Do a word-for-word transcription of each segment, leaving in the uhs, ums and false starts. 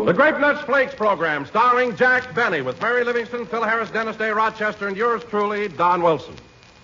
The Grape Nuts Flakes program, starring Jack Benny, with Mary Livingston, Phil Harris, Dennis Day, Rochester, and yours truly, Don Wilson.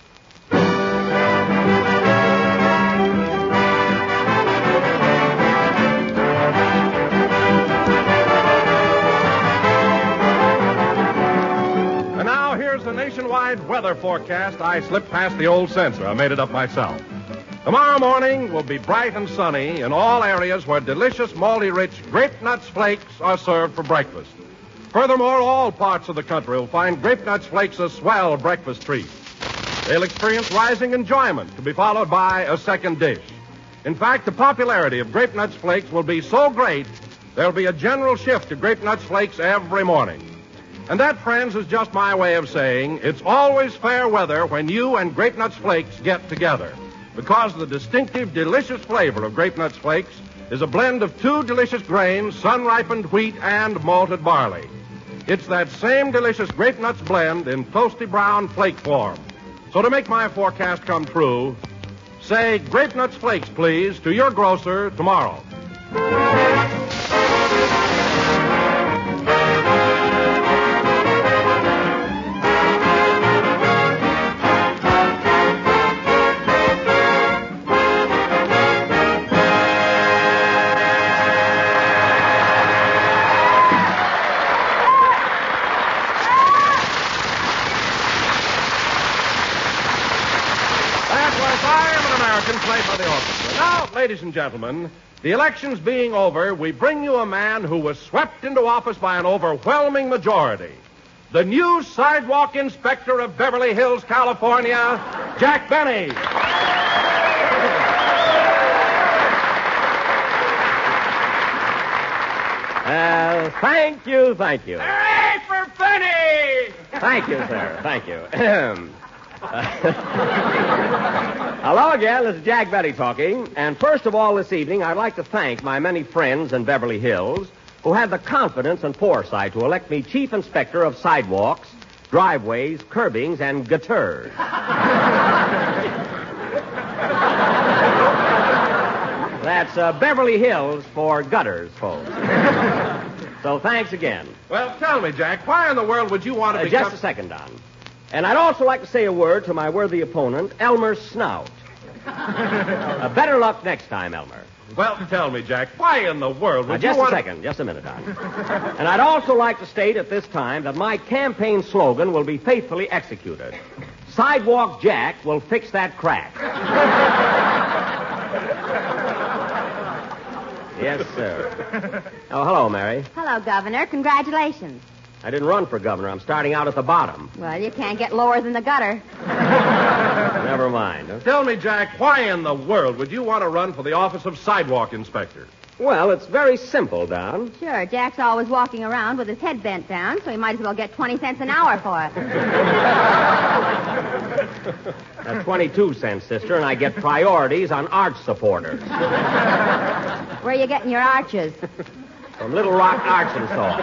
And now, here's the nationwide weather forecast. I slipped past the old censor. I made it up myself. Tomorrow morning will be bright and sunny in all areas where delicious, malty-rich Grape Nuts Flakes are served for breakfast. Furthermore, all parts of the country will find Grape Nuts Flakes a swell breakfast treat. They'll experience rising enjoyment to be followed by a second dish. In fact, the popularity of Grape Nuts Flakes will be so great, there'll be a general shift to Grape Nuts Flakes every morning. And that, friends, is just my way of saying it's always fair weather when you and Grape Nuts Flakes get together. Because the distinctive, delicious flavor of Grape Nuts Flakes is a blend of two delicious grains, sun-ripened wheat and malted barley. It's that same delicious Grape Nuts blend in toasty brown flake form. So to make my forecast come true, say Grape Nuts Flakes, please, to your grocer tomorrow. Play by the orchestra. Now, ladies and gentlemen, the elections being over, we bring you a man who was swept into office by an overwhelming majority. The new sidewalk inspector of Beverly Hills, California, Jack Benny. Uh, thank you, thank you. Hooray for Benny! Thank you, sir. Thank you. Hello again, this is Jack Benny talking. And first of all this evening, I'd like to thank my many friends in Beverly Hills who had the confidence and foresight to elect me chief inspector of sidewalks, driveways, curbings, and gutters. That's uh, Beverly Hills for gutters, folks. So thanks again. Well, tell me, Jack, why in the world would you want to uh, become... Just a second, Don. And I'd also like to say a word to my worthy opponent, Elmer Snout. uh, better luck next time, Elmer. Well, tell me, Jack, why in the world would now, you just want... a second, just a minute, Don. And I'd also like to state at this time that my campaign slogan will be faithfully executed. Sidewalk Jack will fix that crack. Yes, sir. Oh, hello, Mary. Hello, Governor. Congratulations. I didn't run for governor. I'm starting out at the bottom. Well, you can't get lower than the gutter. Never mind. Huh? Tell me, Jack, why in the world would you want to run for the office of sidewalk inspector? Well, it's very simple, Don. Sure, Jack's always walking around with his head bent down, so he might as well get twenty cents an hour for it. That's twenty-two cents, sister, and I get priorities on arch supporters. Where are you getting your arches? From Little Rock, Arkansas.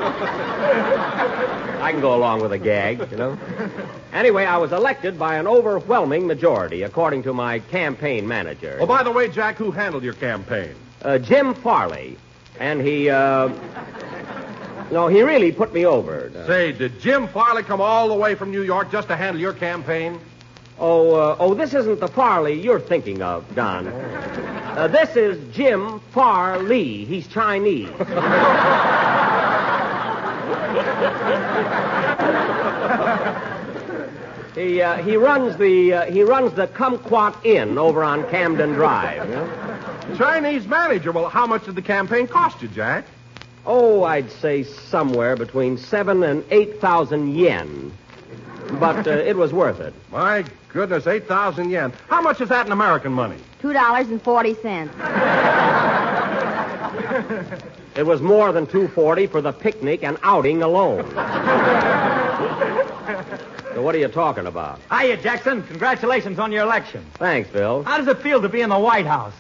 I can go along with a gag, you know. Anyway, I was elected by an overwhelming majority, according to my campaign manager. Oh, by the way, Jack, who handled your campaign? Uh, Jim Farley. And he, uh... No, he really put me over. Uh, Say, did Jim Farley come all the way from New York just to handle your campaign? Oh, uh, oh, this isn't the Farley you're thinking of, Don. Uh, this is Jim Farley. He's Chinese. he uh, he runs the uh, he runs the Kumquat Inn over on Camden Drive. You know? Chinese manager. Well, how much did the campaign cost you, Jack? Oh, I'd say somewhere between seven and eight thousand yen. But uh, it was worth it. My goodness, eight thousand yen. How much is that in American money? Two dollars and forty cents. It was more than two forty for the picnic and outing alone. So what are you talking about? Hiya, Jackson. Congratulations on your election. Thanks, Bill. How does it feel to be in the White House?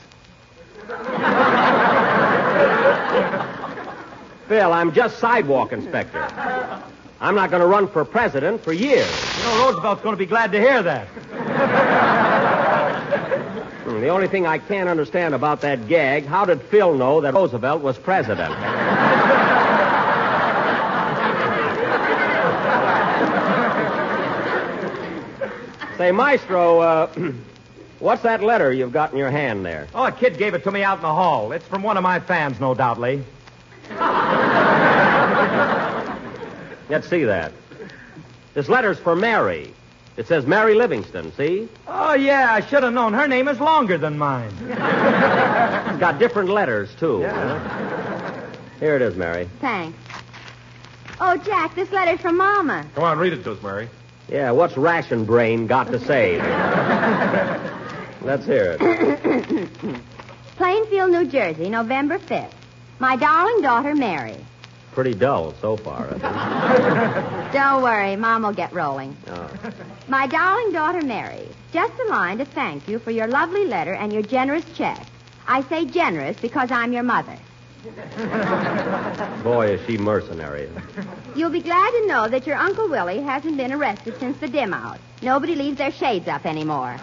Phil, I'm just sidewalk inspector. I'm not going to run for president for years. You know, Roosevelt's going to be glad to hear that. Hmm, the only thing I can't understand about that gag, how did Phil know that Roosevelt was president? Say, Maestro, uh, what's that letter you've got in your hand there? Oh, a kid gave it to me out in the hall. It's from one of my fans, no doubt, Lee. Let's see that. This letter's for Mary. It says Mary Livingston, see? Oh, yeah, I should have known. Her name is longer than mine. It's got different letters, too. Yeah. Here it is, Mary. Thanks. Oh, Jack, this letter's from Mama. Come on, read it to us, Mary. Yeah, what's Ration Brain got to say? Let's hear it. Plainfield, New Jersey, November fifth. My darling daughter, Mary. Pretty dull so far, I think. Don't worry, Mom will get rolling. Oh. My darling daughter, Mary. Just a line to thank you for your lovely letter and your generous check. I say generous because I'm your mother. Boy, is she mercenary. You'll be glad to know that your Uncle Willie hasn't been arrested since the dim out. Nobody leaves their shades up anymore.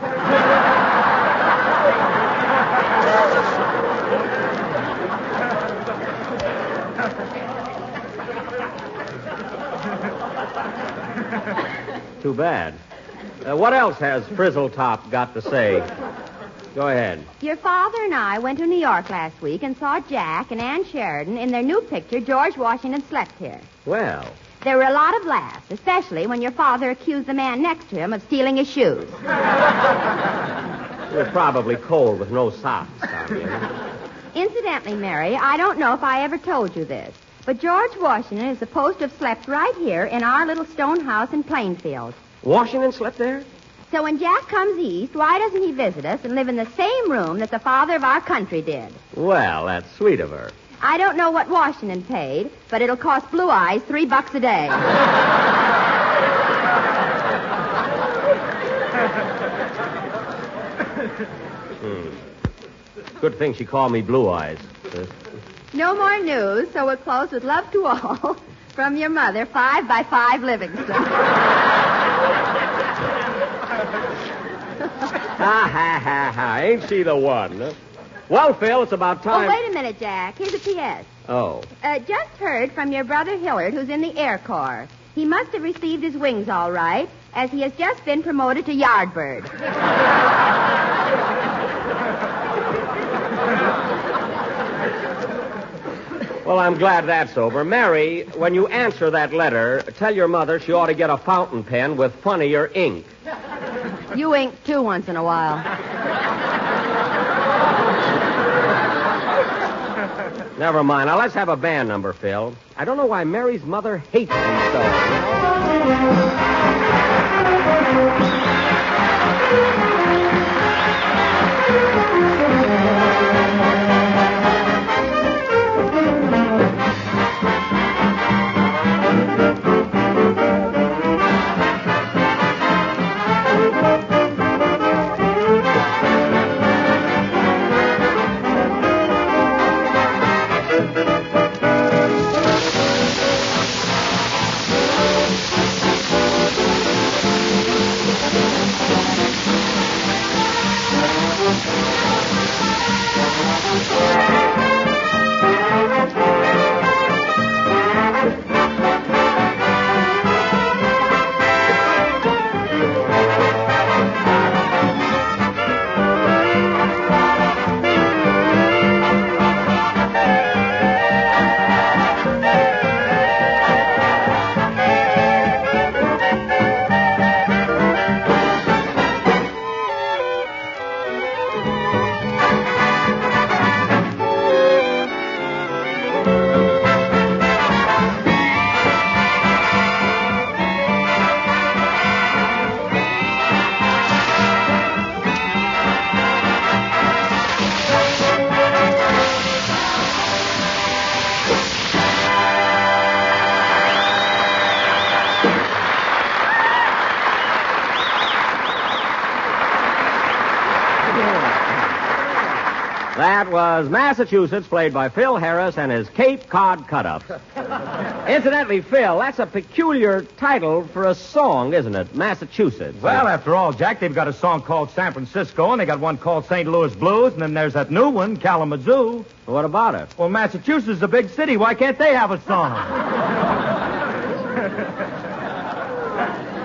Too bad. Uh, what else has Frizzletop got to say? Go ahead. Your father and I went to New York last week and saw Jack and Ann Sheridan in their new picture, George Washington Slept Here. Well, There were a lot of laughs, especially when your father accused the man next to him of stealing his shoes. it was probably cold with no socks, Tommy. Incidentally, Mary, I don't know if I ever told you this, but George Washington is supposed to have slept right here in our little stone house in Plainfield. Washington slept there? So when Jack comes east, why doesn't he visit us and live in the same room that the father of our country did? Well, that's sweet of her. I don't know what Washington paid, but it'll cost Blue Eyes three bucks a day. hmm. Good thing she called me Blue Eyes. Uh, No more news, so we'll close with love to all. From your mother, five by five Livingston. Ha, ha, ha, ha. Ain't she the one? Huh? Well, Phil, it's about time. Oh, wait a minute, Jack. Here's a P S Oh. Uh, just heard from your brother Hillard, who's in the Air Corps. He must have received his wings all right, as he has just been promoted to Yardbird. Well, I'm glad that's over. Mary, when you answer that letter, tell your mother she ought to get a fountain pen with funnier ink. You ink, too, once in a while. Never mind. Now, let's have a band number, Phil. I don't know why Mary's mother hates me so. That was Massachusetts, played by Phil Harris and his Cape Cod cut-ups. Incidentally, Phil, that's a peculiar title for a song, isn't it? Massachusetts. Well, after all, Jack, they've got a song called San Francisco, and they got one called Saint Louis Blues, and then there's that new one, Kalamazoo. What about it? Well, Massachusetts is a big city. Why can't they have a song?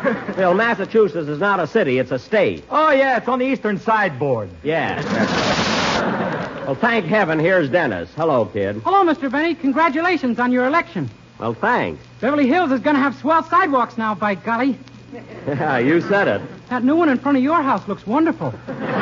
Phil, Massachusetts is not a city, it's a state. Oh, yeah, it's on the eastern sideboard. Yes. Well, thank heaven, here's Dennis. Hello, kid. Hello, Mister Benny. Congratulations on your election. Well, thanks. Beverly Hills is going to have swell sidewalks now, by golly. Yeah, you said it. That new one in front of your house looks wonderful.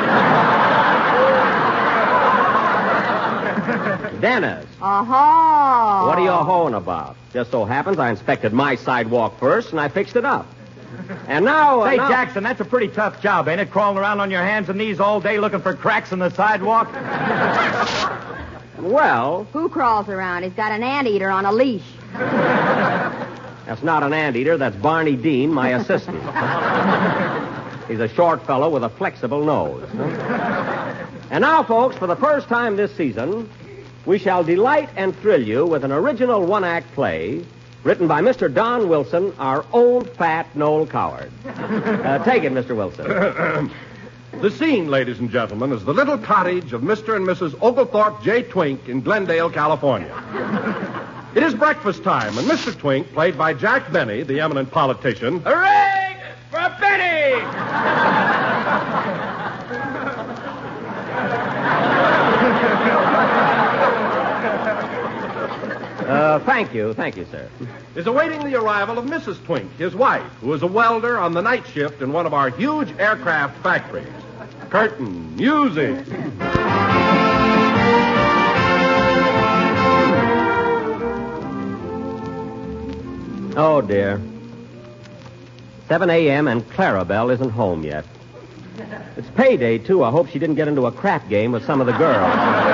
Dennis. Oh. What are you hoeing about? Just so happens I inspected my sidewalk first, and I fixed it up. And now... Uh, Say, now... Jackson, that's a pretty tough job, ain't it? Crawling around on your hands and knees all day looking for cracks in the sidewalk? Well... Who crawls around? He's got an anteater on a leash. That's not an anteater. That's Barney Dean, my assistant. He's a short fellow with a flexible nose. And now, folks, for the first time this season, we shall delight and thrill you with an original one-act play written by Mister Don Wilson, our own fat Noel Coward. Uh, take it, Mister Wilson. The scene, ladies and gentlemen, is the little cottage of Mister and Missus Oglethorpe J. Twink in Glendale, California. It is breakfast time, and Mister Twink, played by Jack Benny, the eminent politician... Hooray for Benny! Uh, thank you, thank you, sir. is awaiting the arrival of Missus Twink, his wife, who is a welder on the night shift in one of our huge aircraft factories. Curtain music. Oh, dear. seven a.m. and Clarabelle isn't home yet. It's payday, too. I hope she didn't get into a crap game with some of the girls.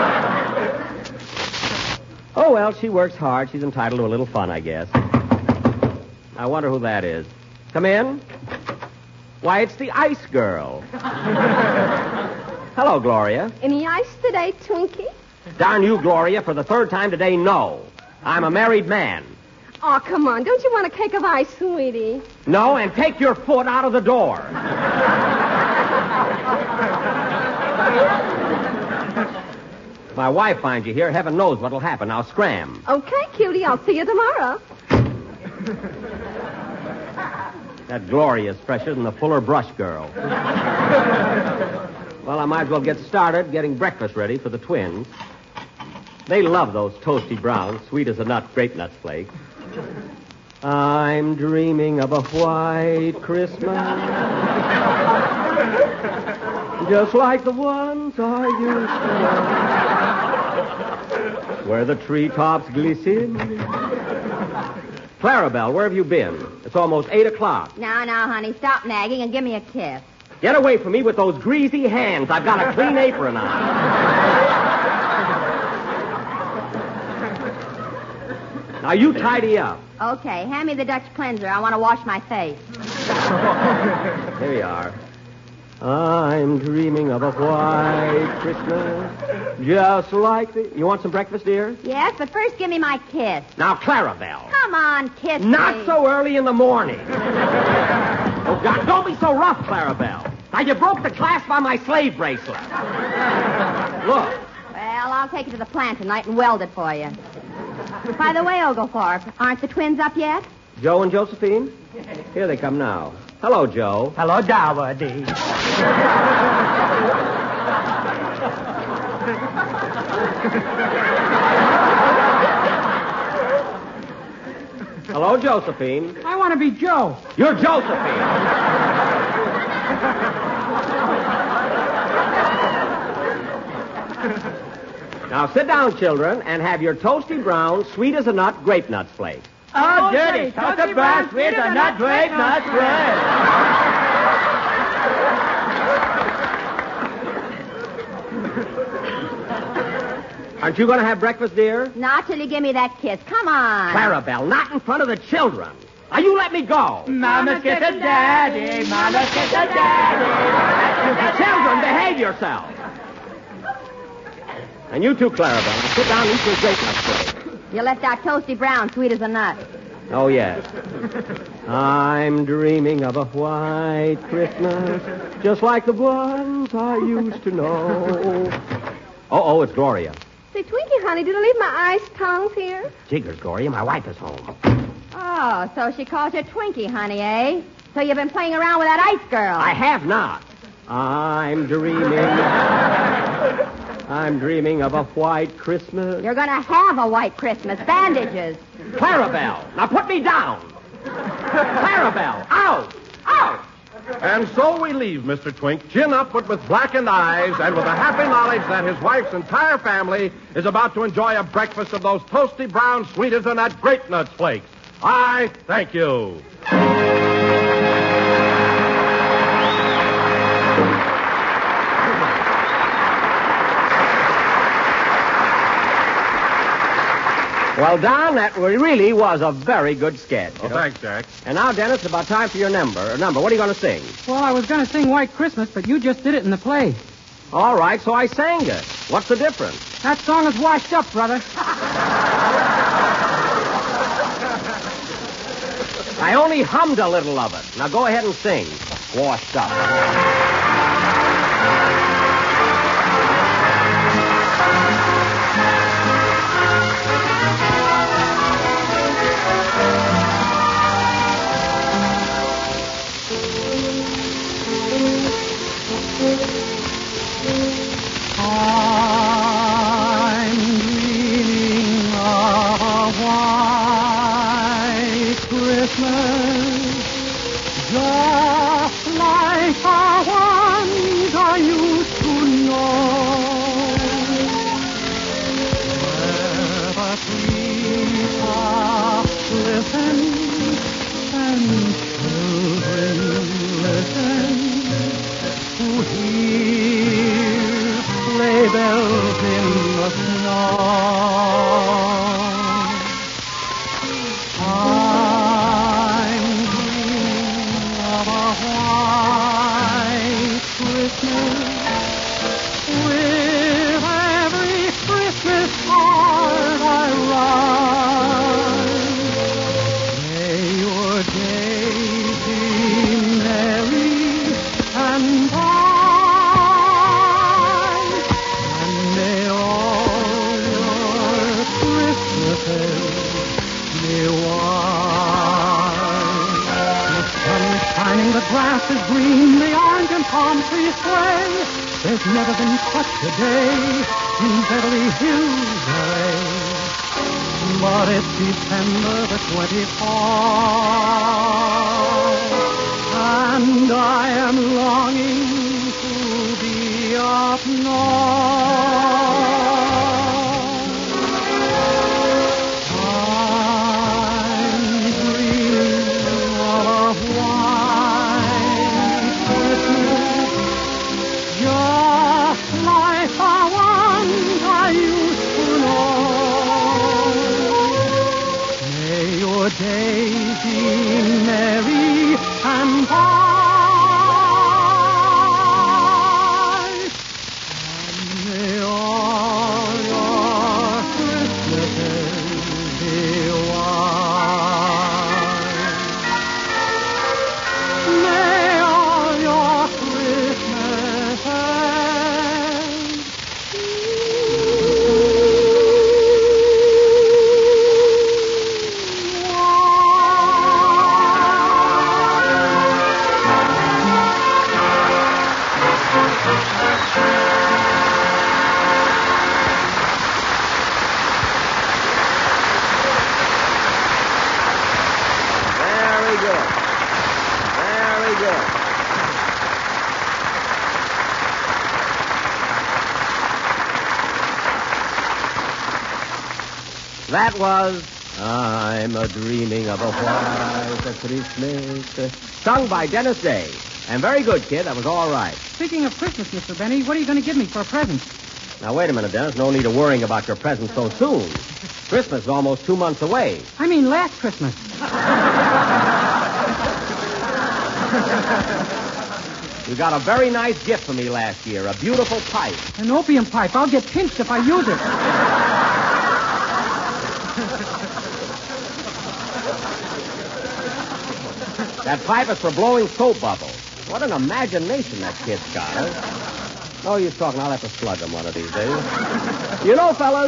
Oh, well, she works hard. She's entitled to a little fun, I guess. I wonder who that is. Come in. Why, it's the Ice Girl. Hello, Gloria. Any ice today, Twinkie? Darn you, Gloria, for the third time today, no. I'm a married man. Oh, come on. Don't you want a cake of ice, sweetie? No, and take your foot out of the door. My wife finds you here. Heaven knows what'll happen. Now, scram. Okay, cutie. I'll see you tomorrow. That Gloria's fresher than the Fuller Brush Girl. Well, I might as well get started getting breakfast ready for the twins. They love those toasty browns, sweet as a nut, grape nut flake. I'm dreaming of a white Christmas, just like the ones I used to know, where the treetops glisten. Clarabelle, where have you been? It's almost eight o'clock. Now, now, honey, stop nagging and give me a kiss. Get away from me with those greasy hands. I've got a clean apron on. Now, you tidy up. Okay, hand me the Dutch cleanser. I want to wash my face. Here we are. I'm dreaming of a white Christmas, just like the... You want some breakfast, dear? Yes, but first give me my kiss. Now, Clarabelle. Come on, kiss Not me. so early in the morning. Oh, God, don't be so rough, Clarabelle. Now, you broke the clasp on my slave bracelet. Look. Well, I'll take it to the plant tonight and weld it for you. By the way, Oglethorpe, aren't the twins up yet? Joe and Josephine? Here they come now. Hello, Joe. Hello, Dowdy. Hello, Josephine. I want to be Joe. You're Josephine. Now, sit down, children, and have your toasty brown, sweet as a nut, grape nuts flake. Oh, dirty, toasted brown, sweet as a nut, grape nuts flake. Aren't you going to have breakfast, dear? Not till you give me that kiss. Come on. Clarabelle, not in front of the children. Now, you let me go. Mama's kiss a daddy, Mama's kiss a daddy. Children, behave yourself. And you too, Clarabelle. Now sit down and eat your grape nuts flake. You left out toasty brown, sweet as a nut. Oh, yes. I'm dreaming of a white Christmas, just like the ones I used to know. Oh, oh, it's Gloria. Say, Twinkie, honey, did I leave my ice tongs here? Jiggers, Gloria, my wife is home. Oh, so she calls you Twinkie, honey, eh? So you've been playing around with that ice girl. I have not. I'm dreaming. I'm dreaming of a white Christmas. You're going to have a white Christmas. Bandages. Clarabelle, now put me down. Clarabelle, out, out. And so we leave Mister Twink, chin up but with blackened eyes and with the happy knowledge that his wife's entire family is about to enjoy a breakfast of those toasty brown sweeter than that Grape Nuts flakes. I thank you. Well, Don, that really was a very good sketch. Well, thanks, Jack. And now, Dennis, it's about time for your number. Number, what are you going to sing? Well, I was going to sing White Christmas, but you just did it in the play. All right, so I sang it. What's the difference? That song is washed up, brother. I only hummed a little of it. Now go ahead and sing. Washed up. grass is green, the orange and palm trees sway. There's never been such a day in Beverly Hills, L A. But it's December the twenty-fourth, and I am longing to be up north. Days be merry and bright, and may all your Christmases be white. May all your Christmases That was I'm a Dreaming of a White Christmas, sung by Dennis Day. And very good, kid. That was all right. Speaking of Christmas, Mister Benny, what are you going to give me for a present? Now, wait a minute, Dennis. No need of worrying about your present so soon. Christmas is almost two months away. I mean last Christmas. You got a very nice gift for me last year, a beautiful pipe. An opium pipe. I'll get pinched if I use it. That pipe is for blowing soap bubbles. What an imagination that kid's got, huh? No use talking. I'll have to slug him one of these days. You know, fellas...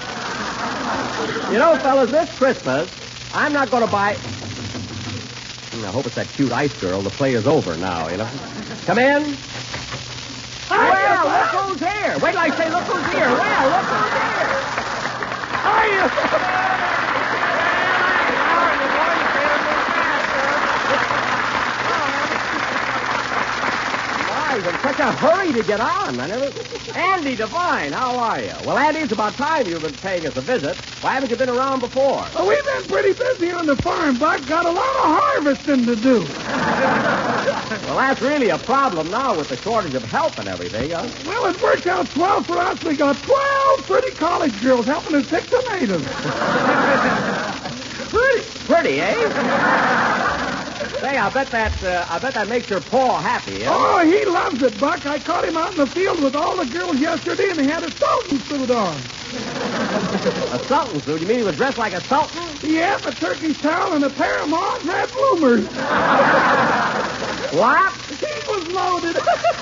You know, fellas, this Christmas, I'm not going to buy... I hope it's that cute ice girl. The play is over now, you know. Come in. Well, look who's here. Wait till I say look who's here. Well, look who's here. Hiya. He's in such a hurry to get on. I never... Andy Devine, how are you? Well, Andy, it's about time you've been paying us a visit. Why haven't you been around before? Well, we've been pretty busy on the farm, Buck. Got a lot of harvesting to do. Well, that's really a problem now with the shortage of help and everything, huh? Well, it worked out swell for us. We got twelve pretty college girls helping us pick tomatoes. Pretty, pretty, eh? Say, I bet that uh, I bet that makes your pa happy, huh? Oh, he loves it, Buck. I caught him out in the field with all the girls yesterday, and he had a sultan suit on. A sultan suit? You mean he was dressed like a sultan? Yeah, a turkey towel and a pair of Ma's red bloomers. What? He was loaded.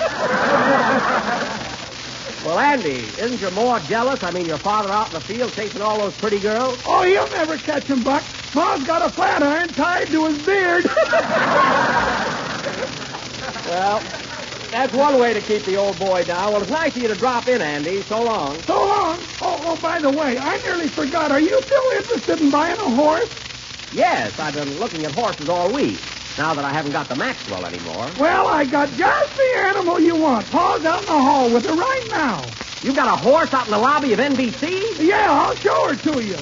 Well, Andy, isn't your ma jealous? I mean, your father out in the field chasing all those pretty girls? Oh, he'll never catch him, Buck. Ma's got a flat iron tied to his beard. Well, that's one way to keep the old boy down. Well, it's nice of you to drop in, Andy. So long. So long. Oh, oh, by the way, I nearly forgot. Are you still interested in buying a horse? Yes, I've been looking at horses all week, now that I haven't got the Maxwell anymore. Well, I got just the animal you want. Paul's out in the hall with her right now. You got a horse out in the lobby of N B C? Yeah, I'll show her to you.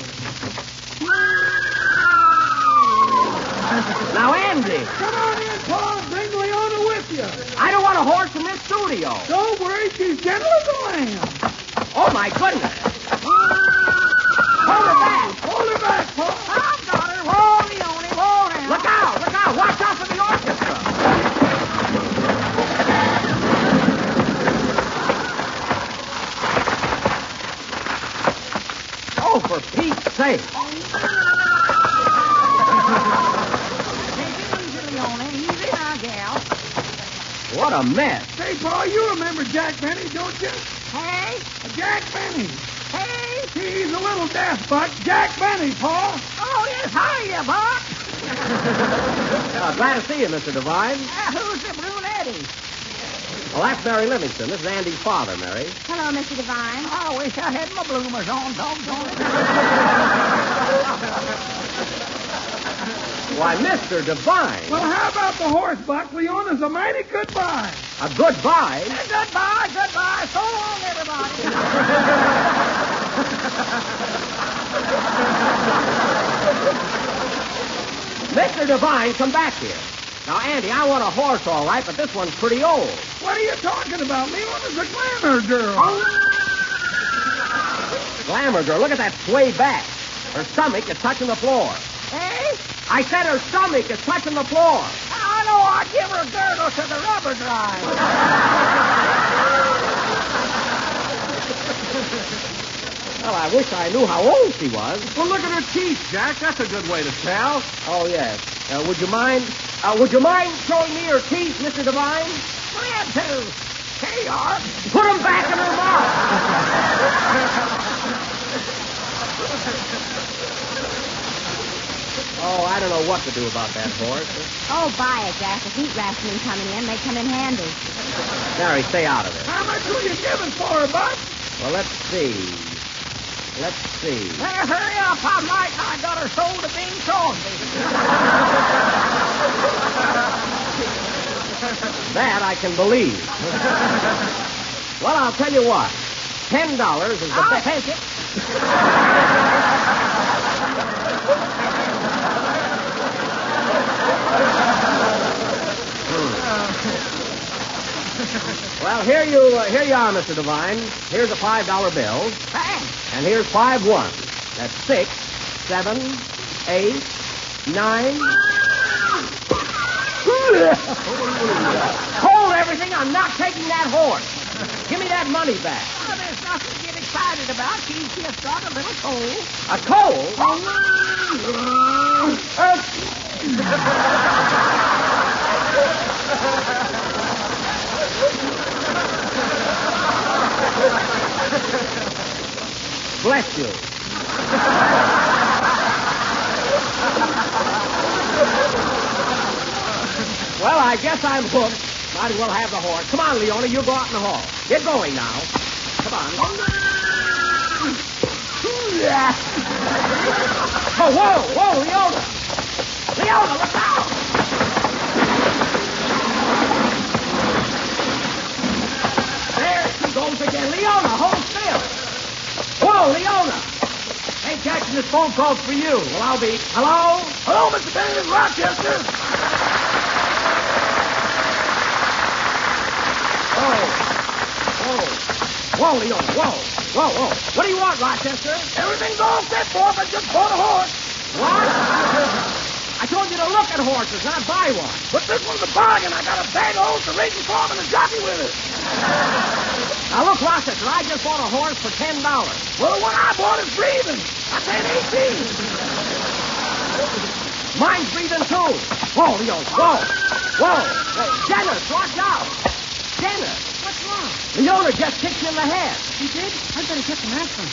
Now, Andy. Come on in, Paul. Bring Leona with you. I don't want a horse in this studio. Don't worry. She's gentle as a lamb. Oh, my goodness. Hold her back. Hold her back, Paul. I've got her. Whoa, Leone, whoa now. Look out. Look out. Watch out for the orchestra. Oh, for Pete's sake. What a mess. Say, Paul, you remember Jack Benny, don't you? Hey? Jack Benny. Hey? He's a little deaf, Buck. Jack Benny, Paul. Oh, yes, hiya, Buck. Uh, glad to see you, Mister Devine. Uh, who's the brunette? Well, that's Mary Livingston. This is Andy's father, Mary. Hello, Mister Devine. I wish I had my bloomers on, doggone. Why, Mister Devine. Well, how about the horse, Buck? Leona's a mighty good buy. A goodbye? Goodbye, goodbye. So long, everybody. Mister Devine, come back here. Now, Andy, I want a horse, all right, but this one's pretty old. What are you talking about? Leona's a glamour girl. Glamour girl, look at that sway back. Her stomach is touching the floor. Hey? I said her stomach is touching the floor. I know I'd give her a girdle to the rubber dry. Well, I wish I knew how old she was. Well, look at her teeth, Jack. That's a good way to tell. Oh, yes. Uh, would you mind... Uh, would you mind showing me her teeth, Mister Devine? Glad to. Here you are. Put them back in her mouth. Oh, I don't know what to do about that horse. Oh, buy it, Jack. The heat rationing coming in may come in handy. Mary, stay out of it. How much were you giving for her, Buck? Well, let's see. Let's see. Better hurry up. I might I got her sold to Bing Crosby. That I can believe. Well, I'll tell you what. Ten dollars is the I'll best. take it. Well, here you uh, here you are, Mister Devine. Here's a five dollar bill, Thanks. and here's five one. That's six, seven, eight, nine. Hold everything! I'm not taking that horse. Give me that money back. Oh, there's nothing to get excited about. She's just got a little cold. A cold? Bless you. I guess I'm hooked. Might as well have the horse. Come on, Leona, you go out in the hall. Get going now. Come on. Oh, whoa, whoa, Leona. Leona, look out! There she goes again. Leona, hold still. Whoa, Leona. Hey, Jackson, this phone call's for you. Well, I'll be... Hello? Hello, Mister Bennett in Rochester. Whoa, whoa, Leona, whoa, whoa, whoa. What do you want, Rochester? Everything's all set for us. I just bought a horse. What? I told you to look at horses, not buy one. But this one's a bargain. I got a bag of oats, a racing farm, and a jockey with it. Now, look, Rochester, I just bought a horse for ten dollars. Well, the one I bought is breathing. I paid eighteen. Mine's breathing, too. Whoa, Leona, whoa, whoa. Hey, Dennis, watch out. Dennis. What's wrong? Leona just kicked you in the head. He did? I'd better get some aspirin.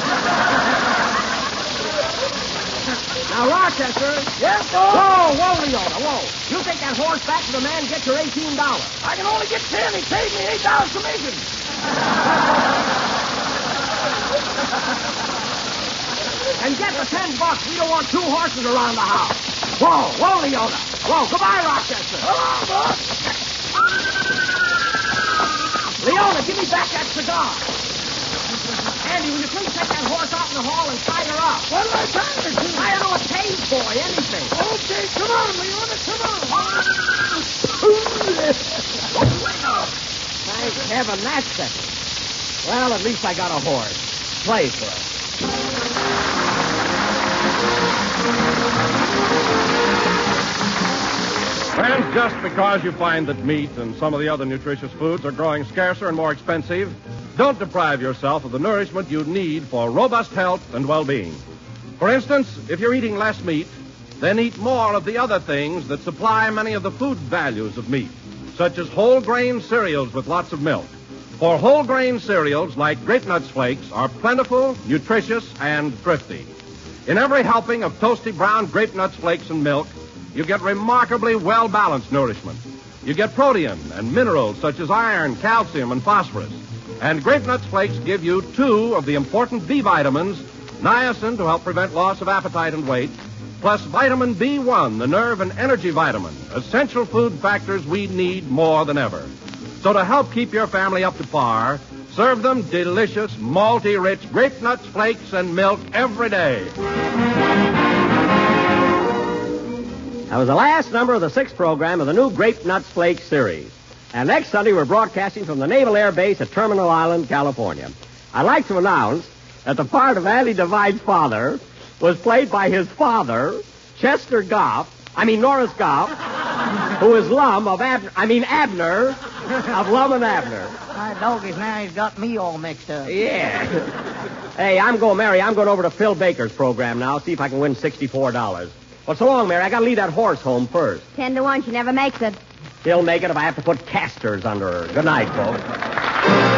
Now, Rochester. Yes, sir. Whoa, whoa, Leona, whoa. You take that horse back to the man and get your eighteen dollars. I can only get ten. He paid me eight dollars commission. And get the ten bucks. We don't want two horses around the house. Whoa, whoa, Leona. Whoa, goodbye, Rochester. Hello, boss. Leona, give me back that cigar. Andy, will you please take that horse out in the hall and tie her up? What do I tell her to? I don't know a cage boy, anything. Okay, come on, Leona, come on. Thank heaven that's settled. Well, at least I got a horse. Play for it. Friends, just because you find that meat and some of the other nutritious foods are growing scarcer and more expensive, don't deprive yourself of the nourishment you need for robust health and well-being. For instance, if you're eating less meat, then eat more of the other things that supply many of the food values of meat, such as whole grain cereals with lots of milk. For whole grain cereals like Grape Nuts Flakes are plentiful, nutritious, and thrifty. In every helping of toasty brown Grape Nuts Flakes and milk, you get remarkably well-balanced nourishment. You get protein and minerals such as iron, calcium, and phosphorus. And Grape Nuts Flakes give you two of the important B vitamins, niacin to help prevent loss of appetite and weight, plus vitamin B one, the nerve and energy vitamin, essential food factors we need more than ever. So to help keep your family up to par, serve them delicious, malty-rich Grape Nuts Flakes and milk every day. That was the last number of the sixth program of the new Grape Nuts Flakes series. And next Sunday, we're broadcasting from the Naval Air Base at Terminal Island, California. I'd like to announce that the part of Andy Devine's father was played by his father, Chester Goff, I mean Norris Goff, who is Lum of Abner, I mean Abner of Lum and Abner. My doggies, now he's got me all mixed up. Yeah. Hey, I'm going, Mary, I'm going over to Phil Baker's program now, see if I can win sixty-four dollars. Well, so long, Mary. I got to leave that horse home first. Ten to one, she never makes it. He'll make it if I have to put casters under her. Good night, folks.